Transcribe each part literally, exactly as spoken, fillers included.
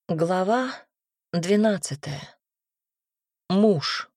Глава двенадцатая. Муж.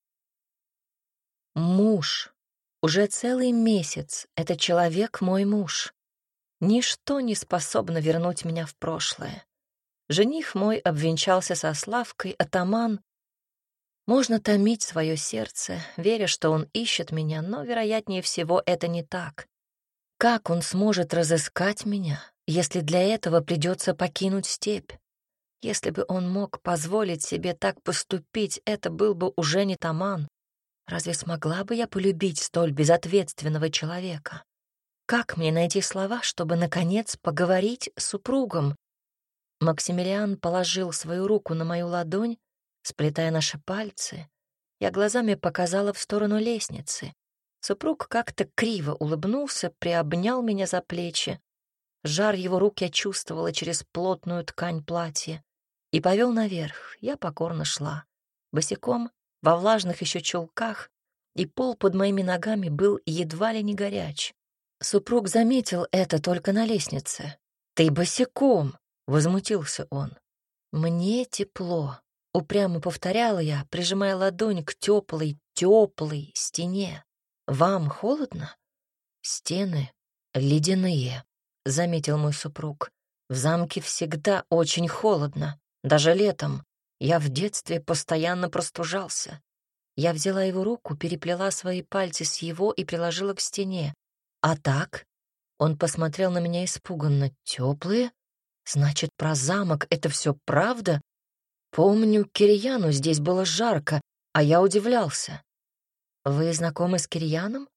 Муж. Уже целый месяц этот человек мой муж. Ничто не способно вернуть меня в прошлое. Жених мой обвенчался со Славкой, атаман. Можно томить свое сердце, веря, что он ищет меня, но, вероятнее всего, это не так. Как он сможет разыскать меня, если для этого придется покинуть степь? Если бы он мог позволить себе так поступить, это был бы уже не Таман. Разве смогла бы я полюбить столь безответственного человека? Как мне найти слова, чтобы, наконец, поговорить с супругом? Максимилиан положил свою руку на мою ладонь, сплетая наши пальцы. Я глазами показала в сторону лестницы. Супруг как-то криво улыбнулся, приобнял меня за плечи. Жар его рук я чувствовала через плотную ткань платья. И повел наверх. Я покорно шла. Босиком, во влажных еще чулках, и пол под моими ногами был едва ли не горяч. Супруг заметил это только на лестнице. «Ты босиком!» — возмутился он. «Мне тепло», — упрямо повторяла я, прижимая ладонь к теплой, теплой стене. «Вам холодно?» «Стены ледяные», — заметил мой супруг. «В замке всегда очень холодно. Даже летом. Я в детстве постоянно простужался. Я взяла его руку, переплела свои пальцы с его и приложила к стене. А так? Он посмотрел на меня испуганно. Теплые? Значит, про замок это все правда? Помню, Кирьяну здесь было жарко, а я удивлялся. Вы знакомы с Кирьяном?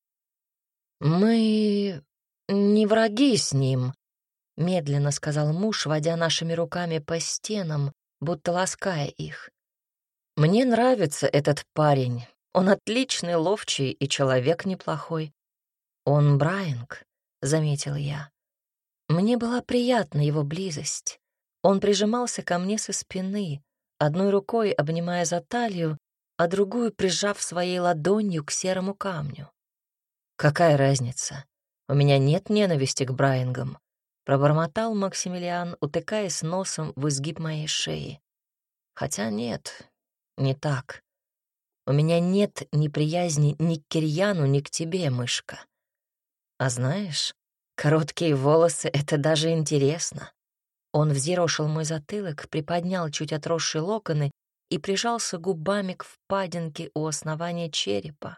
Мы не враги с ним, — медленно сказал муж, водя нашими руками по стенам, будто лаская их. «Мне нравится этот парень. Он отличный ловчий и человек неплохой. Он Брайанг», — заметил я. Мне была приятна его близость. Он прижимался ко мне со спины, одной рукой обнимая за талию, а другую прижав своей ладонью к серому камню. «Какая разница? У меня нет ненависти к Брайангам», — пробормотал Максимилиан, утыкаясь носом в изгиб моей шеи. «Хотя нет, не так. У меня нет неприязни ни к Кирьяну, ни к тебе, мышка. А знаешь, короткие волосы — это даже интересно». Он взъерошил мой затылок, приподнял чуть отросшие локоны и прижался губами к впадинке у основания черепа.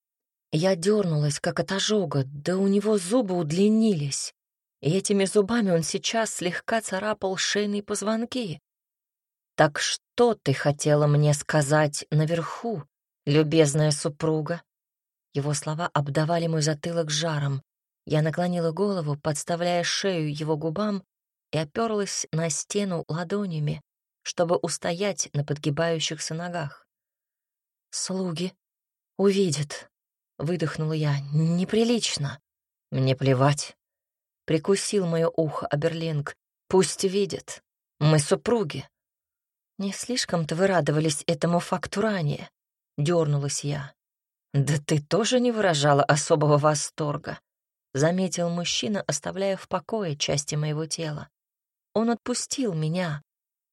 Я дернулась, как от ожога, да у него зубы удлинились, и этими зубами он сейчас слегка царапал шейные позвонки. «Так что ты хотела мне сказать наверху, любезная супруга?» Его слова обдавали мой затылок жаром. Я наклонила голову, подставляя шею его губам, и оперлась на стену ладонями, чтобы устоять на подгибающихся ногах. «Слуги увидят», — выдохнула я. «Неприлично». «Мне плевать». Прикусил мое ухо Аберлинг. «Пусть видят. Мы супруги». «Не слишком-то вы радовались этому факту ранее», — дернулась я. «Да ты тоже не выражала особого восторга», — заметил мужчина, оставляя в покое части моего тела. Он отпустил меня.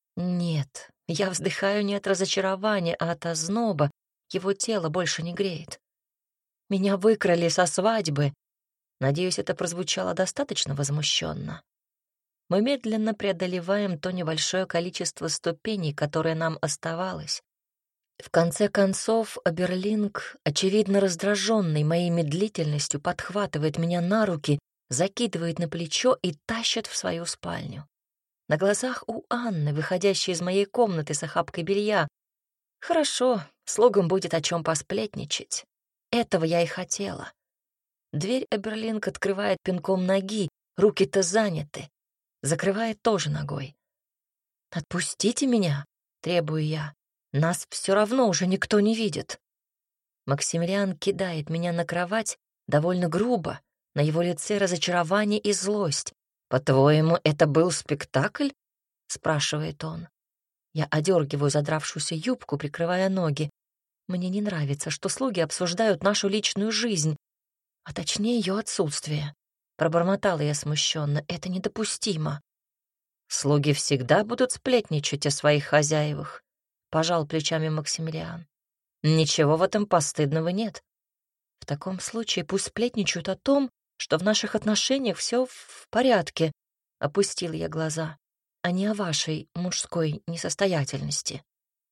Нет, я вздыхаю не от разочарования, а от озноба. Его тело больше не греет. Меня выкрали со свадьбы. Надеюсь, это прозвучало достаточно возмущенно. Мы медленно преодолеваем то небольшое количество ступеней, которое нам оставалось. В конце концов, Аберлинг, очевидно раздраженный моей медлительностью, подхватывает меня на руки, закидывает на плечо и тащит в свою спальню. На глазах у Анны, выходящей из моей комнаты с охапкой белья. Хорошо, слугам будет о чем посплетничать. Этого я и хотела. Дверь Эберлинг открывает пинком ноги, руки-то заняты. Закрывает тоже ногой. «Отпустите меня», — требую я. «Нас все равно уже никто не видит». Максимилиан кидает меня на кровать довольно грубо, на его лице разочарование и злость. «По-твоему, это был спектакль?» — спрашивает он. Я одергиваю задравшуюся юбку, прикрывая ноги. Мне не нравится, что слуги обсуждают нашу личную жизнь, а точнее ее отсутствие. Пробормотала я смущенно. Это недопустимо. Слуги всегда будут сплетничать о своих хозяевах, пожал плечами Максимилиан. Ничего в этом постыдного нет. В таком случае пусть сплетничают о том, что в наших отношениях все в порядке, опустил я глаза, а не о вашей мужской несостоятельности.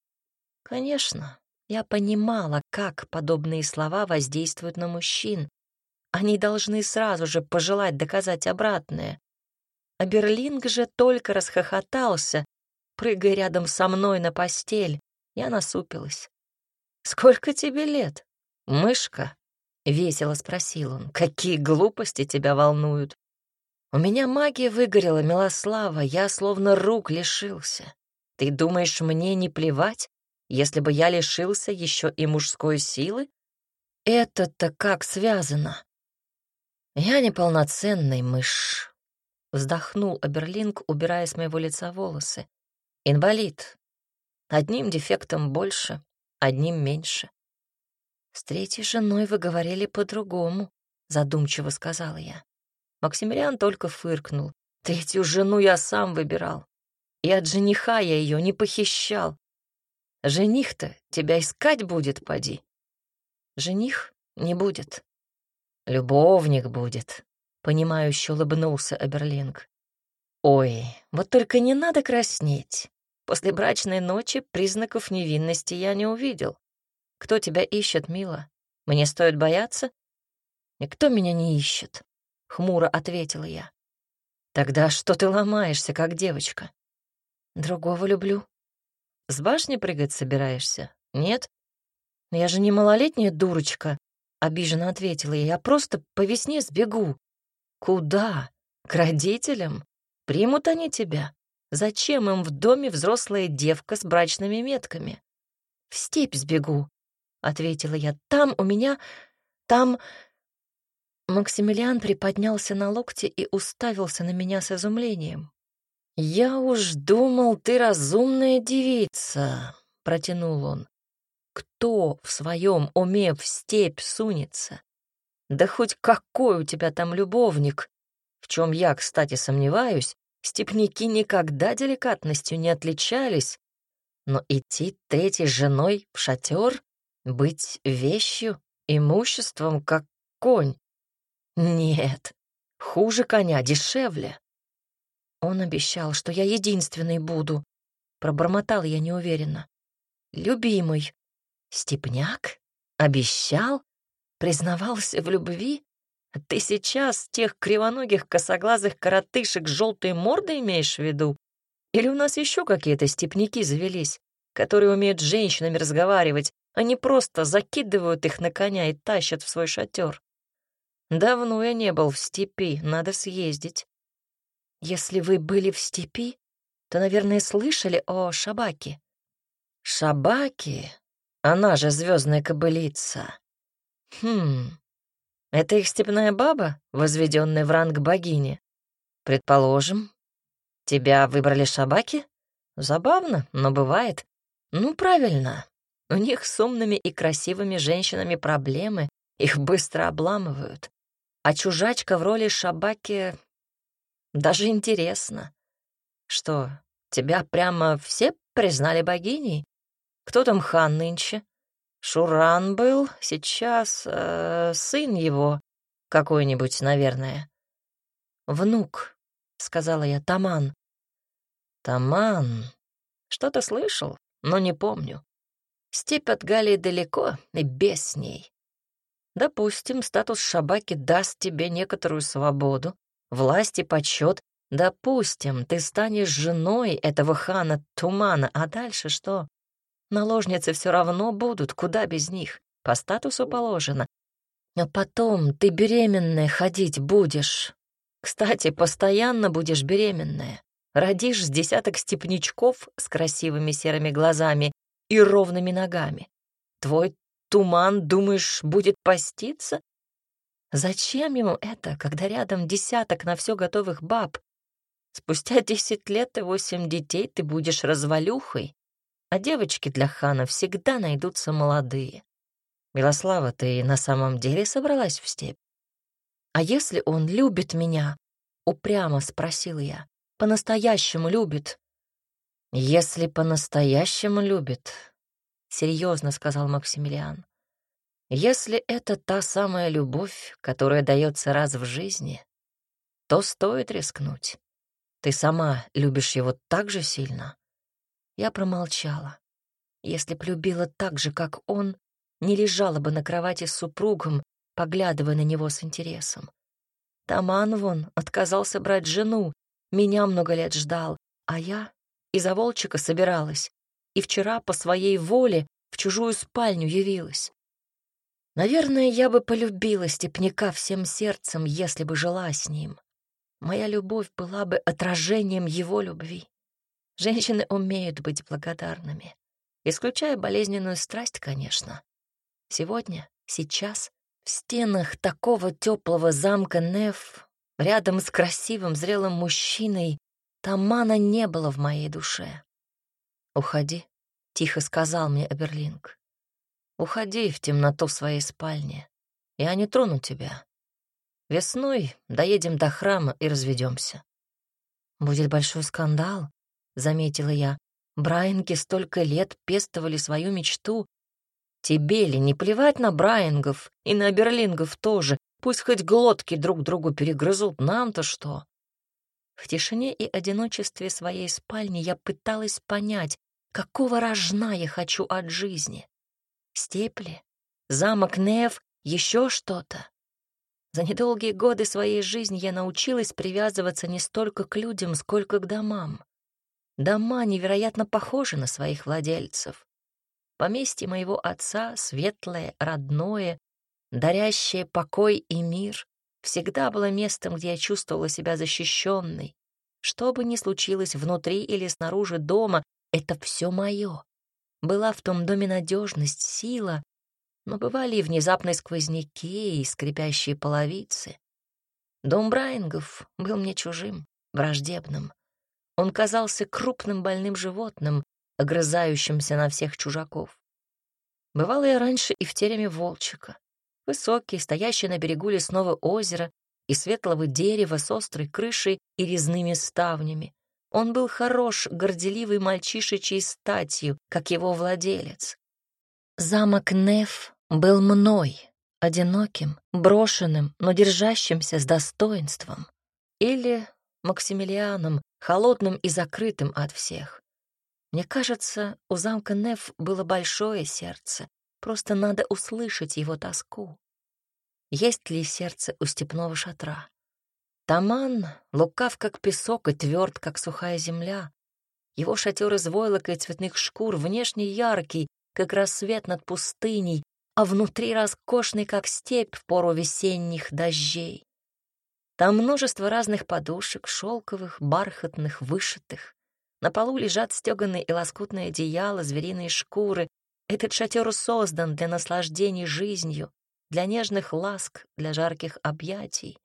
Конечно, я понимала, как подобные слова воздействуют на мужчин. Они должны сразу же пожелать доказать обратное. А Берлинг же только расхохотался, прыгая рядом со мной на постель. Я насупилась. «Сколько тебе лет, мышка?» — весело спросил он. «Какие глупости тебя волнуют?» «У меня магия выгорела, Милослава, я словно рук лишился. Ты думаешь, мне не плевать, если бы я лишился еще и мужской силы? Это-то как связано?» «Я неполноценный мышь», — вздохнул Аберлинг, убирая с моего лица волосы. «Инвалид. Одним дефектом больше, одним меньше». «С третьей женой вы говорили по-другому», — задумчиво сказала я. Максимилиан только фыркнул. «Третью жену я сам выбирал. И от жениха я ее не похищал. Жених-то тебя искать будет, поди». «Жених не будет. Любовник будет», — понимающе улыбнулся Аберлинг. «Ой, вот только не надо краснеть. После брачной ночи признаков невинности я не увидел. Кто тебя ищет, мила? Мне стоит бояться?» «Никто меня не ищет», — хмуро ответила я. «Тогда что ты ломаешься, как девочка?» «Другого люблю». «С башни прыгать собираешься? Нет?» «Я же не малолетняя дурочка», — обиженно ответила я. «Я просто по весне сбегу». «Куда? К родителям? Примут они тебя? Зачем им в доме взрослая девка с брачными метками?» «В степь сбегу», — ответила я. «Там у меня... там...» Максимилиан приподнялся на локте и уставился на меня с изумлением. «Я уж думал, ты разумная девица», — протянул он. «Кто в своем уме в степь сунется? Да хоть какой у тебя там любовник, в чем я, кстати, сомневаюсь, степняки никогда деликатностью не отличались, но идти третьей женой в шатер, быть вещью, имуществом, как конь? Нет, хуже коня, дешевле». Он обещал, что я единственной буду. Пробормотал я неуверенно. Любимый. Степняк? Обещал? Признавался в любви? Ты сейчас тех кривоногих косоглазых коротышек с желтой мордой имеешь в виду? Или у нас еще какие-то степняки завелись, которые умеют с женщинами разговаривать, а не просто закидывают их на коня и тащат в свой шатер? Давно я не был в степи, надо съездить. Если вы были в степи, то, наверное, слышали о Шабаке. Шабаке? Она же звездная кобылица. Хм, это их степная баба, возведенная в ранг богини? Предположим. Тебя выбрали Шабаки? Забавно, но бывает. Ну, правильно. У них с умными и красивыми женщинами проблемы, их быстро обламывают. А чужачка в роли Шабаки... Даже интересно. Что, тебя прямо все признали богиней? Кто там хан нынче? Шуран был, сейчас э, сын его какой-нибудь, наверное. Внук, сказала я, Таман. Таман. Что-то слышал, но не помню. Степь от Галии далеко, и без с ней. Допустим, статус Шабаки даст тебе некоторую свободу, власть и почет. Допустим, ты станешь женой этого хана Тумана, а дальше что? Наложницы все равно будут, куда без них, по статусу положено. А потом ты беременная ходить будешь. Кстати, постоянно будешь беременная. Родишь с десяток степнячков с красивыми серыми глазами и ровными ногами. Твой Туман, думаешь, будет поститься? Зачем ему это, когда рядом десяток на все готовых баб? Спустя десять лет и восемь детей ты будешь развалюхой, а девочки для хана всегда найдутся молодые. Милослава, ты на самом деле собралась в степь? А если он любит меня? Упрямо спросил я. по-настоящему любит». «Если по-настоящему любит», — серьезно сказал Максимилиан, «если это та самая любовь, которая дается раз в жизни, то стоит рискнуть. Ты сама любишь его так же сильно?» Я промолчала. Если б любила так же, как он, не лежала бы на кровати с супругом, поглядывая на него с интересом. Таман вон отказался брать жену, меня много лет ждал, а я из-за Волчика собиралась и вчера по своей воле в чужую спальню явилась. Наверное, я бы полюбила степняка всем сердцем, если бы жила с ним. Моя любовь была бы отражением его любви. Женщины умеют быть благодарными, исключая болезненную страсть, конечно. Сегодня, сейчас, в стенах такого теплого замка Неф, рядом с красивым зрелым мужчиной, Тамана не было в моей душе. «Уходи», — тихо сказал мне Эберлинг. «Уходи в темноту своей спальни. Я не трону тебя. Весной доедем до храма и разведемся». «Будет большой скандал», — заметила я. «Брайанги столько лет пестовали свою мечту. Тебе ли не плевать на Брайангов и на Эберлингов тоже? Пусть хоть глотки друг другу перегрызут, нам-то что?» В тишине и одиночестве своей спальни я пыталась понять, какого рожна я хочу от жизни. Степь ли? Замок Неф? Еще что-то? За недолгие годы своей жизни я научилась привязываться не столько к людям, сколько к домам. Дома невероятно похожи на своих владельцев. Поместье моего отца, светлое, родное, дарящее покой и мир, всегда было местом, где я чувствовала себя защищенной. Что бы ни случилось внутри или снаружи дома, это все мое. Была в том доме надежность, сила, но бывали и внезапные сквозняки, и скрипящие половицы. Дом Брайангов был мне чужим, враждебным. Он казался крупным больным животным, огрызающимся на всех чужаков. Бывала я раньше и в тереме Волчика. Высокий, стоящий на берегу лесного озера и светлого дерева с острой крышей и резными ставнями. Он был хорош, горделивый мальчишечьей статью, как его владелец. Замок Неф был мной, одиноким, брошенным, но держащимся с достоинством. Или Максимилианом, холодным и закрытым от всех. Мне кажется, у замка Неф было большое сердце, просто надо услышать его тоску. Есть ли сердце у степного шатра? Таман лукав, как песок, и тверд, как сухая земля. Его шатер из войлока и цветных шкур внешне яркий, как рассвет над пустыней, а внутри роскошный, как степь в пору весенних дождей. Там множество разных подушек, шелковых, бархатных, вышитых. На полу лежат стеганые и лоскутные одеяла, звериные шкуры. Этот шатер создан для наслаждений жизнью, для нежных ласк, для жарких объятий.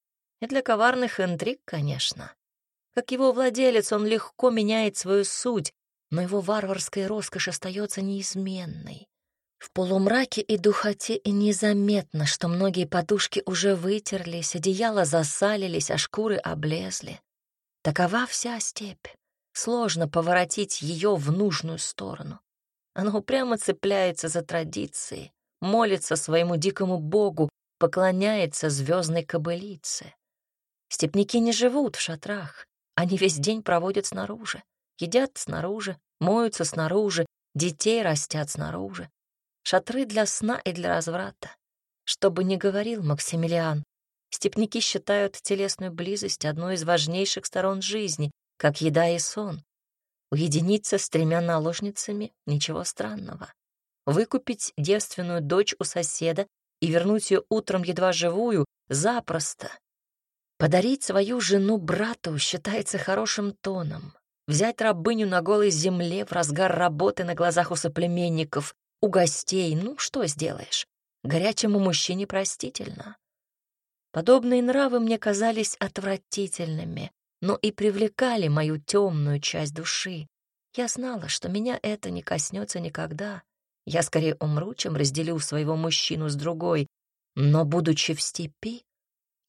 И для коварных интриг, конечно. Как его владелец, он легко меняет свою суть, но его варварская роскошь остается неизменной. В полумраке и духоте и незаметно, что многие подушки уже вытерлись, одеяла засалились, а шкуры облезли. Такова вся степь. Сложно поворотить ее в нужную сторону. Она упрямо цепляется за традиции, молится своему дикому богу, поклоняется звездной кобылице. Степняки не живут в шатрах, они весь день проводят снаружи, едят снаружи, моются снаружи, детей растят снаружи. Шатры для сна и для разврата. Что бы ни говорил Максимилиан, степняки считают телесную близость одной из важнейших сторон жизни, как еда и сон. Уединиться с тремя наложницами — ничего странного. Выкупить девственную дочь у соседа и вернуть ее утром едва живую — запросто. Подарить свою жену брату считается хорошим тоном. Взять рабыню на голой земле в разгар работы на глазах у соплеменников, у гостей — ну, что сделаешь? Горячему мужчине простительно. Подобные нравы мне казались отвратительными, но и привлекали мою темную часть души. Я знала, что меня это не коснется никогда. Я скорее умру, чем разделю своего мужчину с другой. Но, будучи в степи,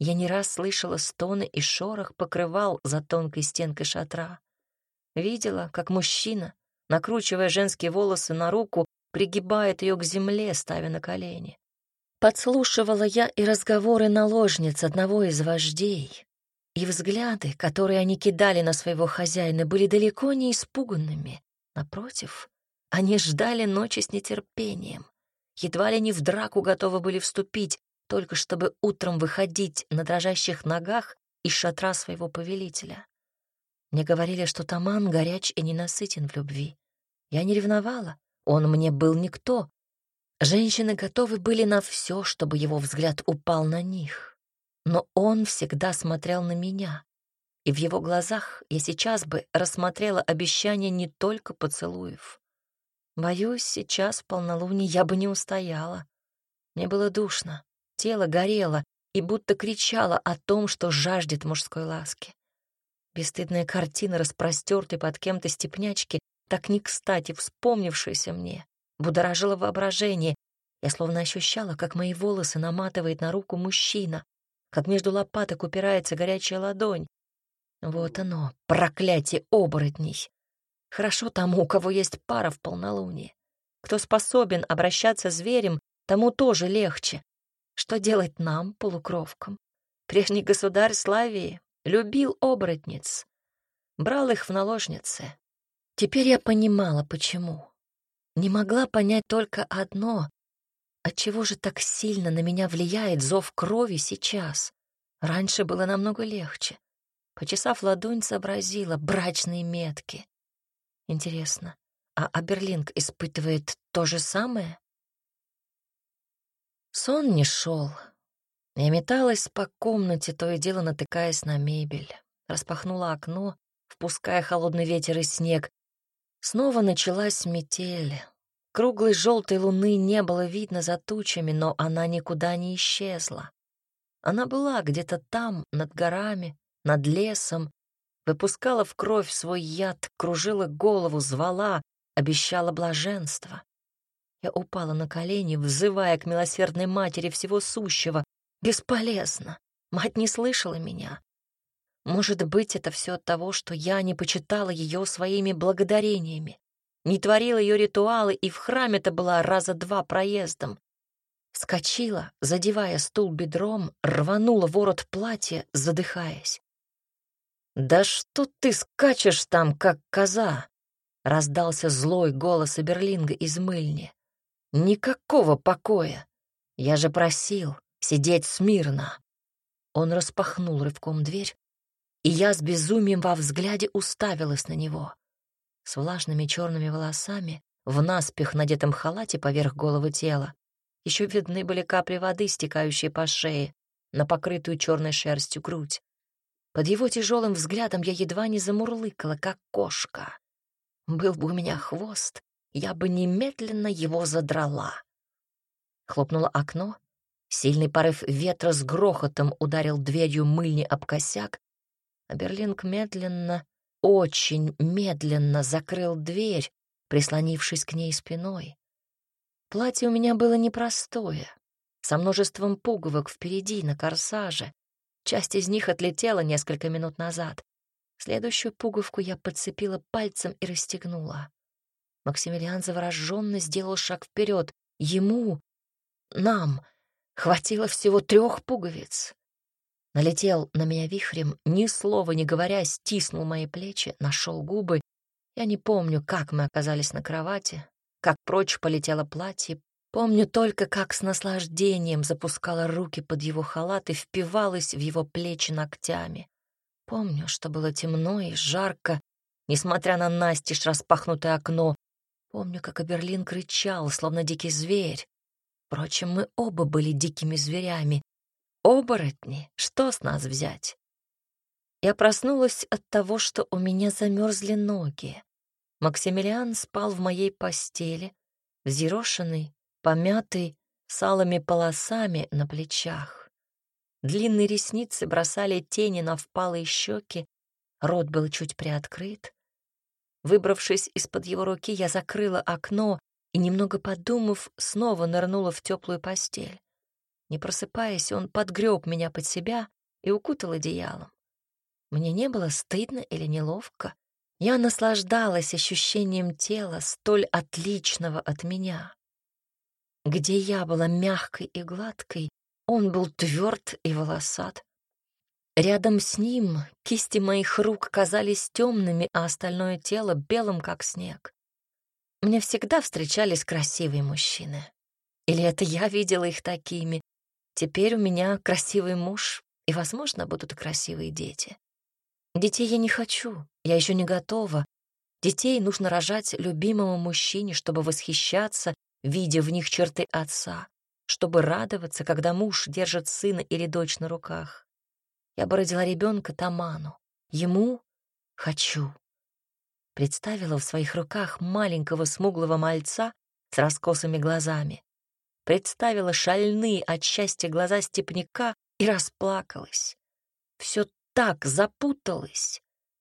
Я не раз слышала стоны и шорох покрывал за тонкой стенкой шатра. Видела, как мужчина, накручивая женские волосы на руку, пригибает ее к земле, ставя на колени. Подслушивала я и разговоры наложниц одного из вождей, и взгляды, которые они кидали на своего хозяина, были далеко не испуганными. Напротив, они ждали ночи с нетерпением. Едва ли не в драку готовы были вступить, только чтобы утром выходить на дрожащих ногах из шатра своего повелителя. Мне говорили, что Таман горяч и ненасытен в любви. Я не ревновала, он мне был никто. Женщины готовы были на все, чтобы его взгляд упал на них. Но он всегда смотрел на меня, и в его глазах я сейчас бы рассмотрела обещание не только поцелуев. Боюсь, сейчас в полнолуние я бы не устояла. Мне было душно, тело горело и будто кричало о том, что жаждет мужской ласки. Бесстыдная картина, распростертой под кем-то степнячки, так не кстати вспомнившаяся мне, будоражила воображение. Я словно ощущала, как мои волосы наматывает на руку мужчина, как между лопаток упирается горячая ладонь. Вот оно, проклятие оборотней. Хорошо тому, у кого есть пара в полнолуние. Кто способен обращаться с зверем, тому тоже легче. Что делать нам, полукровкам? Прежний государь Славии любил оборотниц, брал их в наложницы. Теперь я понимала, почему. Не могла понять только одно. Отчего же так сильно на меня влияет зов крови сейчас? Раньше было намного легче. Почесав ладонь, сообразила брачные метки. Интересно, а Аберлинг испытывает то же самое? Сон не шел. Я металась по комнате, то и дело натыкаясь на мебель. Распахнула окно, впуская холодный ветер и снег. Снова началась метель. Круглой желтой луны не было видно за тучами, но она никуда не исчезла. Она была где-то там, над горами, над лесом, выпускала в кровь свой яд, кружила голову, звала, обещала блаженство. Я упала на колени, взывая к милосердной матери всего сущего. Бесполезно. Мать не слышала меня. Может быть, это все от того, что я не почитала ее своими благодарениями, не творила ее ритуалы, и в храме-то была раза два проездом. Вскочила, задевая стул бедром, рванула ворот платья, задыхаясь. «Да что ты скачешь там, как коза?» — раздался злой голос Аберлинга из мыльни. «Никакого покоя! Я же просил сидеть смирно!» Он распахнул рывком дверь, и я с безумием во взгляде уставилась на него. С влажными черными волосами, в наспех надетом халате поверх голого тела, еще видны были капли воды, стекающие по шее, на покрытую черной шерстью грудь. Под его тяжелым взглядом я едва не замурлыкала, как кошка. Был бы у меня хвост, я бы немедленно его задрала. Хлопнуло окно, сильный порыв ветра с грохотом ударил дверью мыльни об косяк, а Берлинг медленно, очень медленно закрыл дверь, прислонившись к ней спиной. Платье у меня было непростое, со множеством пуговок впереди на корсаже. Часть из них отлетела несколько минут назад. Следующую пуговку я подцепила пальцем и расстегнула. Максимилиан завороженно сделал шаг вперед. Ему, нам, хватило всего трех пуговиц. Налетел на меня вихрем, ни слова не говоря, стиснул мои плечи, нашел губы. Я не помню, как мы оказались на кровати, как прочь полетело платье. Помню только, как с наслаждением запускала руки под его халат и впивалась в его плечи ногтями. Помню, что было темно и жарко, несмотря на настежь распахнутое окно. Помню, как Аберлинг кричал, словно дикий зверь. Впрочем, мы оба были дикими зверями. Оборотни, что с нас взять? Я проснулась от того, что у меня замерзли ноги. Максимилиан спал в моей постели, взъерошенный, помятый, с алыми полосами на плечах. Длинные ресницы бросали тени на впалые щеки, рот был чуть приоткрыт. Выбравшись из-под его руки, я закрыла окно и, немного подумав, снова нырнула в теплую постель. Не просыпаясь, он подгреб меня под себя и укутал одеялом. Мне не было стыдно или неловко. Я наслаждалась ощущением тела, столь отличного от меня. Где я была мягкой и гладкой, он был тверд и волосат. Рядом с ним кисти моих рук казались темными, а остальное тело белым, как снег. Мне всегда встречались красивые мужчины. Или это я видела их такими? Теперь у меня красивый муж, и, возможно, будут красивые дети. Детей я не хочу, я еще не готова. Детей нужно рожать любимому мужчине, чтобы восхищаться, видя в них черты отца, чтобы радоваться, когда муж держит сына или дочь на руках. Я бы родила ребенка Таману. Ему хочу. Представила в своих руках маленького смуглого мальца с раскосыми глазами. Представила шальные от счастья глаза степняка и расплакалась. Все так запуталось.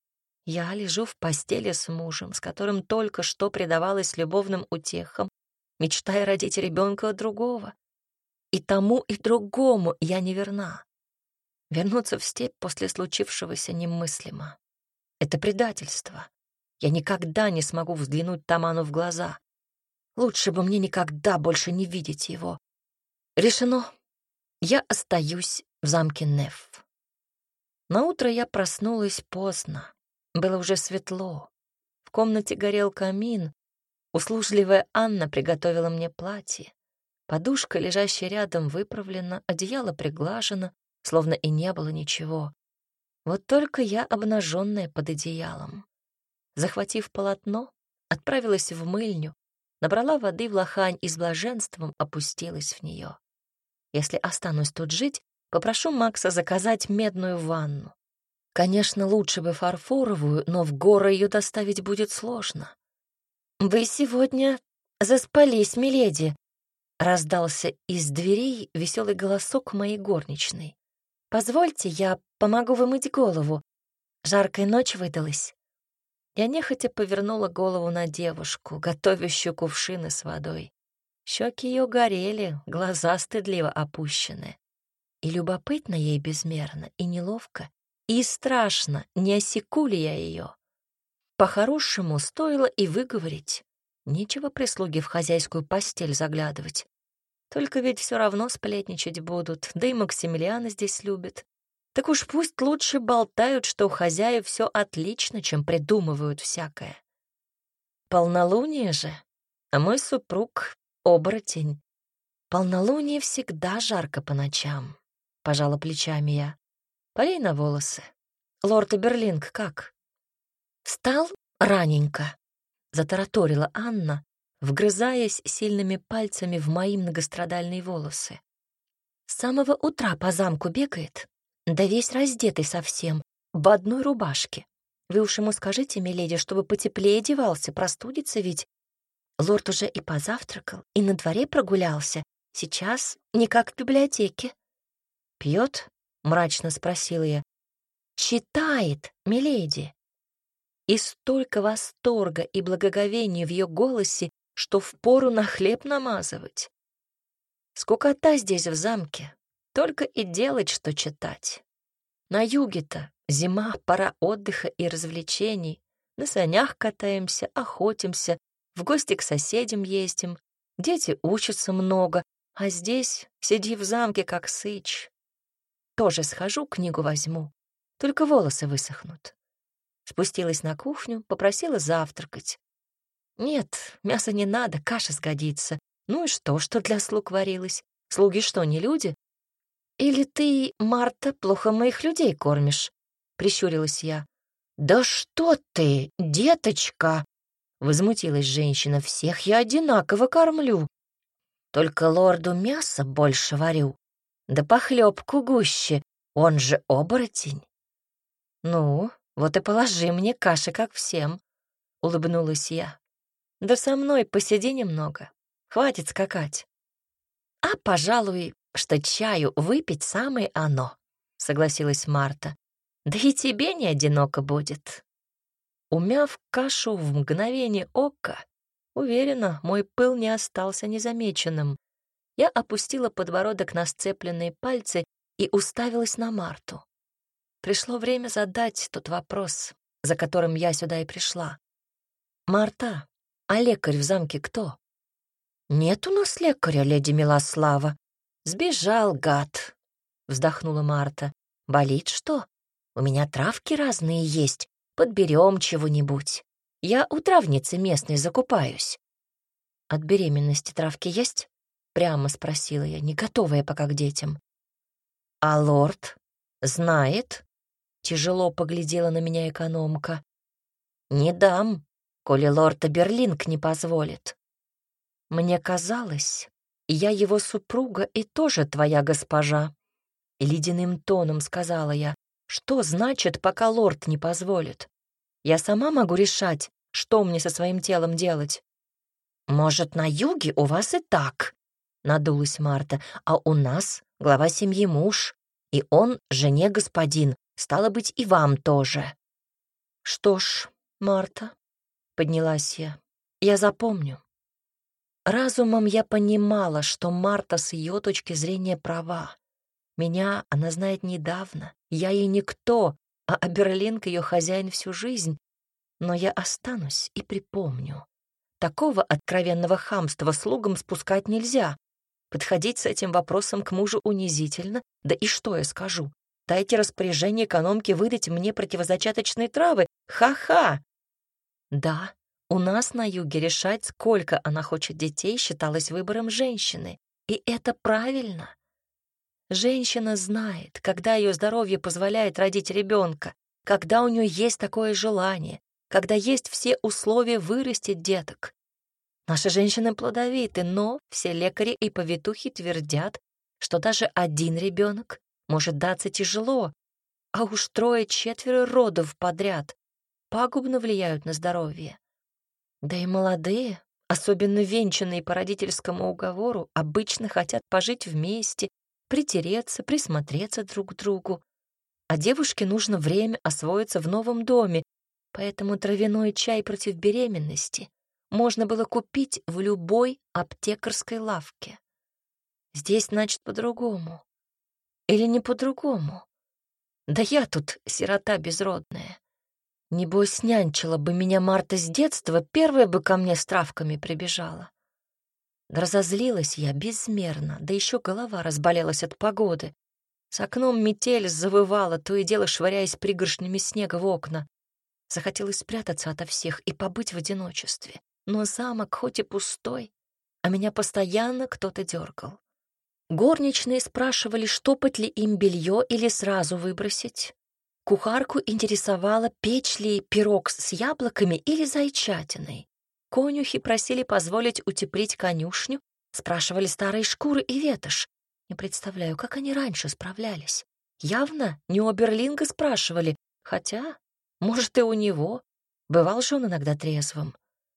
Я лежу в постели с мужем, с которым только что предавалась любовным утехам, мечтая родить ребенка от другого. И тому, и другому я не верна. Вернуться в степь после случившегося немыслимо. Это предательство. Я никогда не смогу взглянуть Таману в глаза. Лучше бы мне никогда больше не видеть его. Решено. Я остаюсь в замке Неф. Наутро я проснулась поздно. Было уже светло. В комнате горел камин. Услужливая Анна приготовила мне платье. Подушка, лежащая рядом, выправлена, одеяло приглажено, словно и не было ничего. Вот только я обнаженная под одеялом. Захватив полотно, отправилась в мыльню, набрала воды в лохань и с блаженством опустилась в нее. Если останусь тут жить, попрошу Макса заказать медную ванну. Конечно, лучше бы фарфоровую, но в горы ее доставить будет сложно. «Вы сегодня заспались, миледи», — раздался из дверей веселый голосок моей горничной. «Позвольте, я помогу вымыть голову. Жаркая ночь выдалась». Я нехотя повернула голову на девушку, готовящую кувшины с водой. Щеки ее горели, глаза стыдливо опущены. И любопытно ей безмерно, и неловко, и страшно, не осеку ли я ее. По-хорошему, стоило и выговорить. Нечего прислуги в хозяйскую постель заглядывать. Только ведь все равно сплетничать будут, да и Максимилиана здесь любит. Так уж пусть лучше болтают, что у хозяев все отлично, чем придумывают всякое. Полнолуние же, а мой супруг — оборотень. Полнолуние всегда жарко по ночам, — пожала плечами я. Полей на волосы. Лорд Эберлинг как? Встал раненько, — затараторила Анна, вгрызаясь сильными пальцами в мои многострадальные волосы. С самого утра по замку бегает, да весь раздетый совсем, в одной рубашке. Вы уж ему скажите, миледи, чтобы потеплее одевался, простудится ведь. Лорд уже и позавтракал, и на дворе прогулялся. Сейчас не как в библиотеке. «Пьет?» — мрачно спросила я. «Читает, миледи». И столько восторга и благоговения в ее голосе, что впору на хлеб намазывать. Скукота здесь в замке. Только и делать, что читать. На юге-то зима, пора отдыха и развлечений. На санях катаемся, охотимся, в гости к соседям ездим. Дети учатся много, а здесь сиди в замке, как сыч. Тоже схожу, книгу возьму, только волосы высохнут. Спустилась на кухню, попросила завтракать. Нет, мяса не надо, каша сгодится. Ну и что, что для слуг варилось? Слуги что, не люди? «Или ты, Марта, плохо моих людей кормишь?» — прищурилась я. «Да что ты, деточка!» — возмутилась женщина. «Всех я одинаково кормлю. Только лорду мяса больше варю. Да похлебку гуще, он же оборотень». «Ну, вот и положи мне каши, как всем», — улыбнулась я. «Да со мной посиди немного, хватит скакать». «А, пожалуй, что чаю выпить самое оно», — согласилась Марта. «Да и тебе не одиноко будет». Умяв кашу в мгновение ока, уверена, мой пыл не остался незамеченным. Я опустила подбородок на сцепленные пальцы и уставилась на Марту. Пришло время задать тот вопрос, за которым я сюда и пришла. «Марта, а лекарь в замке кто?» «Нет у нас лекаря, леди Милослава. Сбежал, гад», — вздохнула Марта. «Болит что? У меня травки разные есть. Подберем чего-нибудь. Я у травницы местной закупаюсь». «От беременности травки есть?» — прямо спросила я, не готовая пока к детям. «А лорд знает?» — тяжело поглядела на меня экономка. «Не дам, коли лорд Аберлинг не позволит». «Мне казалось, я его супруга и тоже твоя госпожа», — ледяным тоном сказала я. «Что значит, пока лорд не позволит? Я сама могу решать, что мне со своим телом делать». «Может, на юге у вас и так», — надулась Марта, «а у нас глава семьи муж, и он жене господин, стало быть, и вам тоже». «Что ж, Марта», — поднялась я, — «я запомню». Разумом я понимала, что Марта с ее точки зрения права. Меня она знает недавно, я ей никто, а Аберлинг ее хозяин всю жизнь. Но я останусь и припомню. Такого откровенного хамства слугам спускать нельзя. Подходить с этим вопросом к мужу унизительно. Да и что я скажу? Дайте распоряжение экономке выдать мне противозачаточные травы. Ха-ха! Да, у нас на юге решать, сколько она хочет детей, считалось выбором женщины. И это правильно. Женщина знает, когда ее здоровье позволяет родить ребенка, когда у нее есть такое желание, когда есть все условия вырастить деток. Наши женщины плодовиты, но все лекари и повитухи твердят, что даже один ребенок может даться тяжело, а уж трое-четверо родов подряд пагубно влияют на здоровье. Да и молодые, особенно венчанные по родительскому уговору, обычно хотят пожить вместе, притереться, присмотреться друг к другу. А девушке нужно время освоиться в новом доме, поэтому травяной чай против беременности можно было купить в любой аптекарской лавке. Здесь, значит, по-другому. Или не по-другому? Да я тут сирота безродная. Небось, нянчила бы меня Марта с детства, первая бы ко мне с травками прибежала. Разозлилась я безмерно, да еще голова разболелась от погоды. С окном метель завывала, то и дело швыряясь пригоршнями снега в окна. Захотелось спрятаться ото всех и побыть в одиночестве. Но замок хоть и пустой, а меня постоянно кто-то дергал. Горничные спрашивали, штопать ли им белье или сразу выбросить. Кухарку интересовало, печь ли пирог с яблоками или зайчатиной. Конюхи просили позволить утеплить конюшню, спрашивали старые шкуры и ветошь. Не представляю, как они раньше справлялись. Явно не у Аберлинга спрашивали, хотя, может, и у него. Бывал же он иногда трезвым.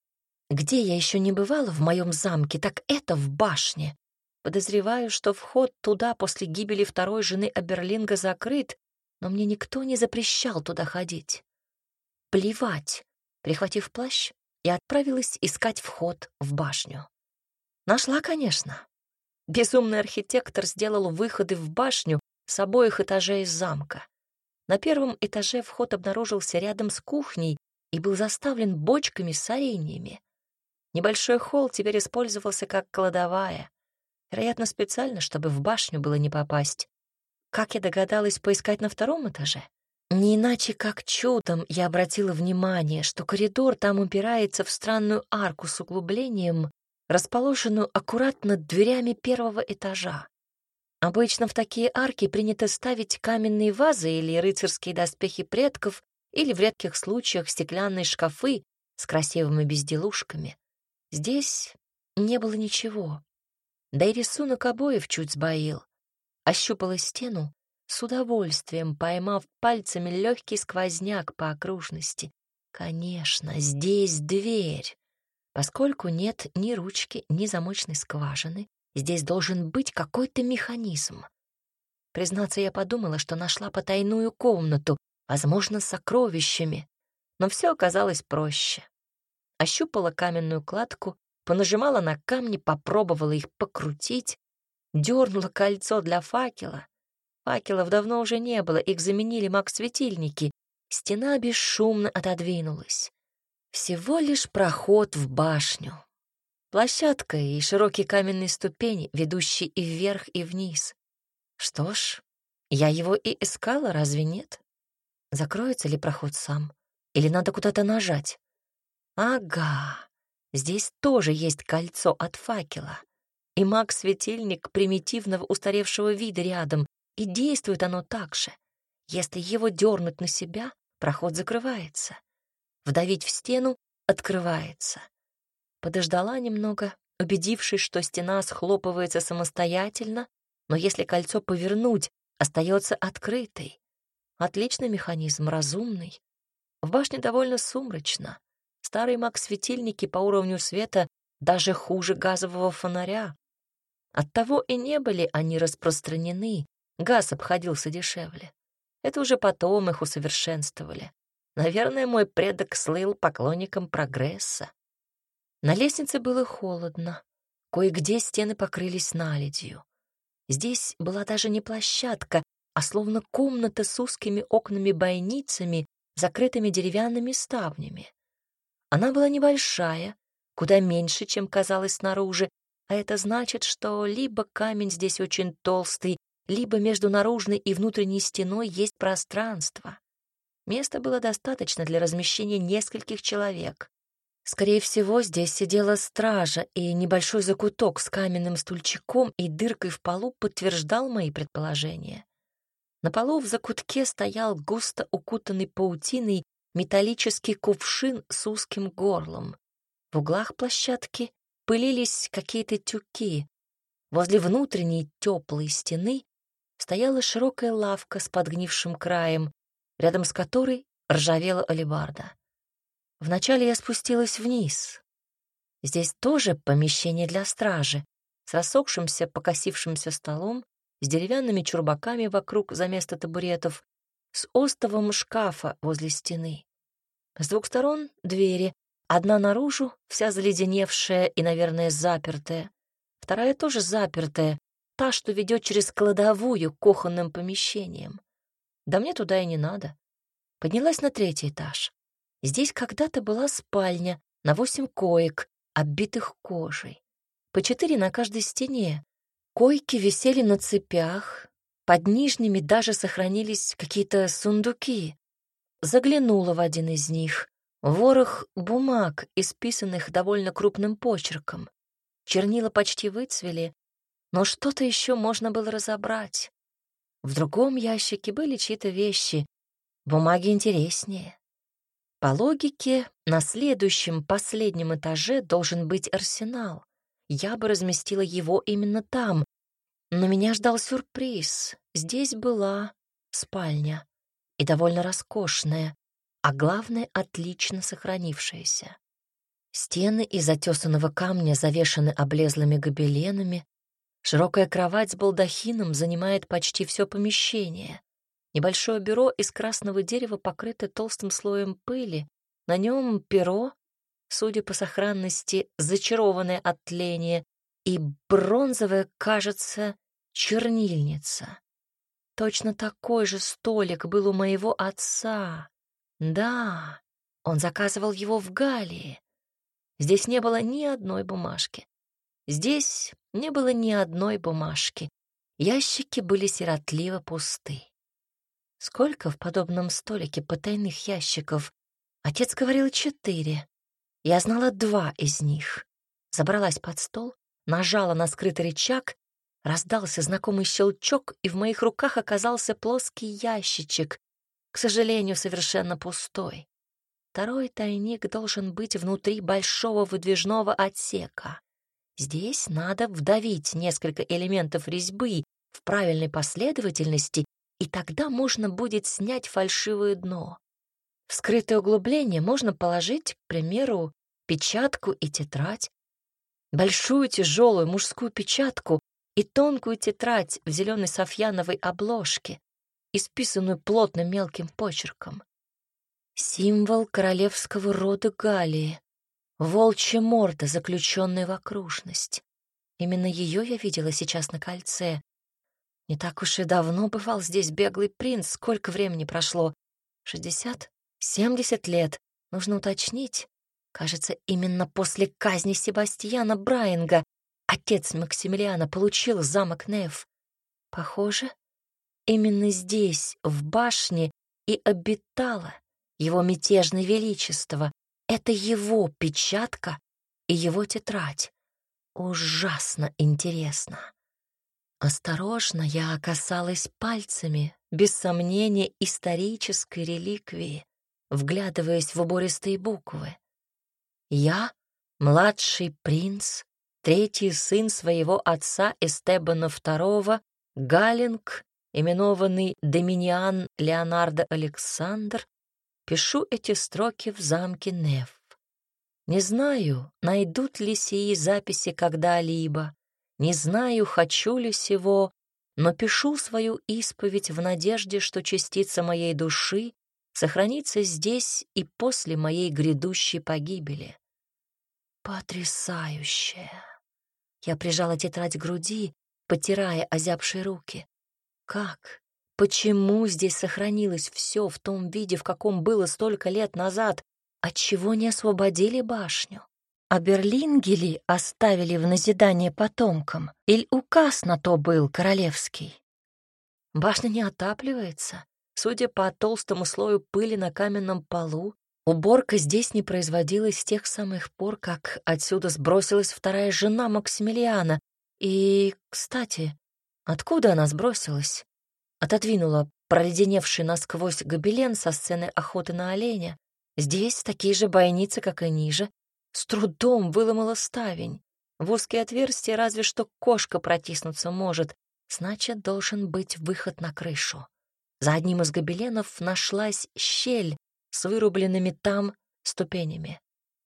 Где я еще не бывала в моем замке, так это в башне. Подозреваю, что вход туда после гибели второй жены Аберлинга закрыт, но мне никто не запрещал туда ходить. Плевать. Прихватив плащ, я отправилась искать вход в башню. Нашла, конечно. Безумный архитектор сделал выходы в башню с обоих этажей замка. На первом этаже вход обнаружился рядом с кухней и был заставлен бочками с соленьями. Небольшой холл теперь использовался как кладовая. Вероятно, специально, чтобы в башню было не попасть. Как я догадалась поискать на втором этаже? Не иначе как чудом я обратила внимание, что коридор там упирается в странную арку с углублением, расположенную аккуратно над дверями первого этажа. Обычно в такие арки принято ставить каменные вазы или рыцарские доспехи предков, или в редких случаях стеклянные шкафы с красивыми безделушками. Здесь не было ничего. Да и рисунок обоев чуть сбоил. Ощупала стену, с удовольствием поймав пальцами легкий сквозняк по окружности. Конечно, здесь дверь. Поскольку нет ни ручки, ни замочной скважины, здесь должен быть какой-то механизм. Признаться, я подумала, что нашла потайную комнату, возможно, с сокровищами, но все оказалось проще. Ощупала каменную кладку, понажимала на камни, попробовала их покрутить, дернула кольцо для факела. Факелов давно уже не было, их заменили маг-светильники. Стена бесшумно отодвинулась. Всего лишь проход в башню. Площадка и широкие каменные ступени, ведущие и вверх, и вниз. Что ж, я его и искала, разве нет? Закроется ли проход сам? Или надо куда-то нажать? Ага, здесь тоже есть кольцо от факела. И маг-светильник примитивного устаревшего вида рядом, и действует оно так же. Если его дернуть на себя, проход закрывается. Вдавить в стену — открывается. Подождала немного, убедившись, что стена схлопывается самостоятельно, но если кольцо повернуть, остается открытой. Отличный механизм, разумный. В башне довольно сумрачно. Старые маг-светильники по уровню света даже хуже газового фонаря. Оттого и не были они распространены, газ обходился дешевле. Это уже потом их усовершенствовали. Наверное, мой предок слыл поклонником прогресса. На лестнице было холодно. Кое-где стены покрылись наледью. Здесь была даже не площадка, а словно комната с узкими окнами-бойницами, закрытыми деревянными ставнями. Она была небольшая, куда меньше, чем казалось снаружи, а это значит, что либо камень здесь очень толстый, либо между наружной и внутренней стеной есть пространство. Места было достаточно для размещения нескольких человек. Скорее всего, здесь сидела стража, и небольшой закуток с каменным стульчиком и дыркой в полу подтверждал мои предположения. На полу в закутке стоял густо укутанный паутиной металлический кувшин с узким горлом. В углах площадки пылились какие-то тюки. Возле внутренней теплой стены стояла широкая лавка с подгнившим краем, рядом с которой ржавела алебарда. Вначале я спустилась вниз. Здесь тоже помещение для стражи, с рассохшимся, покосившимся столом, с деревянными чурбаками вокруг за место табуретов, с остовом шкафа возле стены. С двух сторон двери, одна наружу, вся заледеневшая и, наверное, запертая, вторая тоже запертая, та, что ведет через кладовую к кухонным помещениям. Да мне туда и не надо. Поднялась на третий этаж. Здесь когда-то была спальня на восемь коек, оббитых кожей. По четыре на каждой стене. Койки висели на цепях, под нижними даже сохранились какие-то сундуки. Заглянула в один из них. Ворох бумаг, исписанных довольно крупным почерком. Чернила почти выцвели, но что-то еще можно было разобрать. В другом ящике были чьи-то вещи, бумаги интереснее. По логике, на следующем, последнем этаже должен быть арсенал. Я бы разместила его именно там, но меня ждал сюрприз. Здесь была спальня, и довольно роскошная, а главное, отлично сохранившаяся. Стены из отесанного камня завешаны облезлыми гобеленами, широкая кровать с балдахином занимает почти все помещение. Небольшое бюро из красного дерева покрыто толстым слоем пыли. На нем перо, судя по сохранности, зачарованное от тления, и бронзовая, кажется, чернильница. Точно такой же столик был у моего отца. Да, он заказывал его в Галлии. Здесь не было ни одной бумажки. Здесь не было ни одной бумажки. Ящики были сиротливо пусты. Сколько в подобном столике потайных ящиков? Отец говорил четыре. Я знала два из них. Забралась под стол, нажала на скрытый рычаг, раздался знакомый щелчок, и в моих руках оказался плоский ящичек, к сожалению, совершенно пустой. Второй тайник должен быть внутри большого выдвижного отсека. Здесь надо вдавить несколько элементов резьбы в правильной последовательности, и тогда можно будет снять фальшивое дно. В скрытое углубление можно положить, к примеру, печатку и тетрадь, большую тяжелую мужскую печатку и тонкую тетрадь в зеленой софьяновой обложке, исписанную плотным мелким почерком. Символ королевского рода Галлии, волчья морда, заключенная в окружность. Именно ее я видела сейчас на кольце. Не так уж и давно бывал здесь беглый принц. Сколько времени прошло? Шестьдесят? Семьдесят лет? Нужно уточнить. Кажется, именно после казни Себастьяна Брайанга отец Максимилиана получил замок Неф. Похоже, именно здесь, в башне, и обитало его мятежное величество. Это его печатка и его тетрадь. Ужасно интересно. Осторожно я касалась пальцами, без сомнения, исторической реликвии, вглядываясь в убористые буквы. Я, младший принц, третий сын своего отца Эстебана второго, Галлинг, именованный Доминиан Леонардо Александр, пишу эти строки в замке Неф. Не знаю, найдут ли сии записи когда-либо, не знаю, хочу ли сего, но пишу свою исповедь в надежде, что частица моей души сохранится здесь и после моей грядущей погибели. Потрясающе! Я прижала тетрадь к груди, потирая озябшие руки. Как? Почему здесь сохранилось все в том виде, в каком было столько лет назад? Отчего не освободили башню? А Берлинги ли оставили в назидание потомкам? Или указ на то был королевский? Башня не отапливается. Судя по толстому слою пыли на каменном полу, уборка здесь не производилась с тех самых пор, как отсюда сбросилась вторая жена Максимилиана. И, кстати, откуда она сбросилась? Отодвинула проледеневший насквозь гобелен со сцены охоты на оленя. Здесь такие же бойницы, как и ниже. С трудом выломала ставень. В узкие отверстия разве что кошка протиснуться может. Значит, должен быть выход на крышу. За одним из гобеленов нашлась щель с вырубленными там ступенями.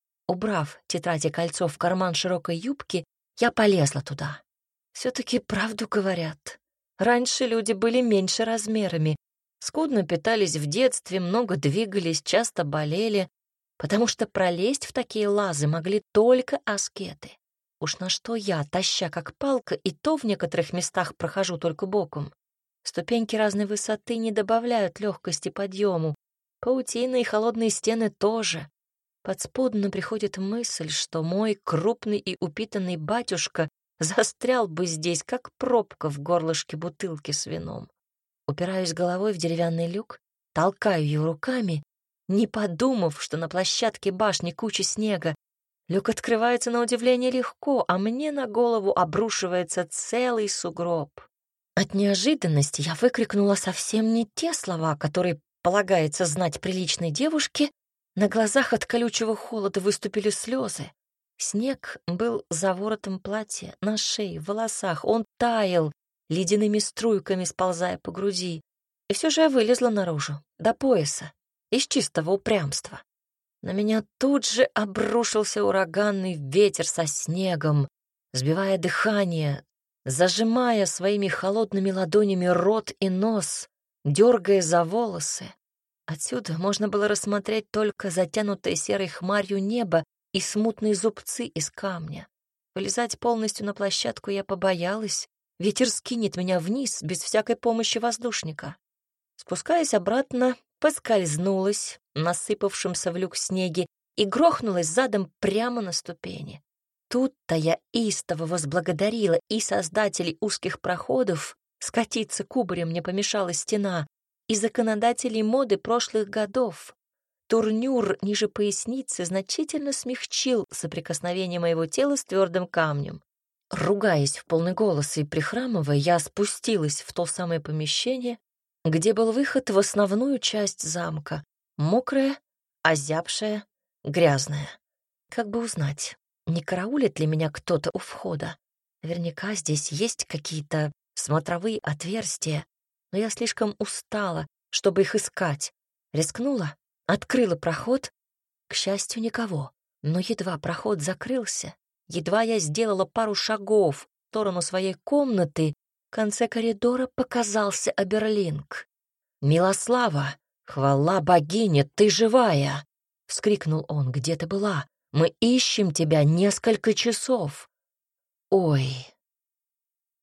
Убрав тетрадь и кольцо в карман широкой юбки, я полезла туда. Все-таки правду говорят. Раньше люди были меньше размерами, скудно питались в детстве, много двигались, часто болели, потому что пролезть в такие лазы могли только аскеты. Уж на что я, таща как палка, и то в некоторых местах прохожу только боком. Ступеньки разной высоты не добавляют легкости подъему. Паутина и холодные стены тоже. Подспудно приходит мысль, что мой крупный и упитанный батюшка застрял бы здесь, как пробка в горлышке бутылки с вином. Упираюсь головой в деревянный люк, толкаю его руками, не подумав, что на площадке башни куча снега. Люк открывается на удивление легко, а мне на голову обрушивается целый сугроб. От неожиданности я выкрикнула совсем не те слова, которые полагается знать приличной девушке. На глазах от колючего холода выступили слезы. Снег был за воротом платья, на шее, в волосах. Он таял, ледяными струйками сползая по груди. И все же я вылезла наружу, до пояса, из чистого упрямства. На меня тут же обрушился ураганный ветер со снегом, сбивая дыхание, зажимая своими холодными ладонями рот и нос, дергая за волосы. Отсюда можно было рассмотреть только затянутое серой хмарью небо и смутные зубцы из камня. Вылезать полностью на площадку я побоялась. Ветер скинет меня вниз без всякой помощи воздушника. Спускаясь обратно, поскользнулась на насыпавшемся в люк снеге и грохнулась задом прямо на ступени. Тут-то я истово возблагодарила и создателей узких проходов, скатиться кубарем не помешала стена, и законодателей моды прошлых годов. Турнюр ниже поясницы значительно смягчил соприкосновение моего тела с твердым камнем. Ругаясь в полный голос и прихрамывая, я спустилась в то самое помещение, где был выход в основную часть замка. Мокрая, озябшая, грязная. Как бы узнать, не караулит ли меня кто-то у входа? Наверняка здесь есть какие-то смотровые отверстия, но я слишком устала, чтобы их искать. Рискнула, открыла проход. К счастью, никого. Но едва проход закрылся, едва я сделала пару шагов в сторону своей комнаты, в конце коридора показался Аберлинг. «Милослава, хвала богине, ты живая!» — вскрикнул он. «Где ты была? Мы ищем тебя несколько часов!» Ой,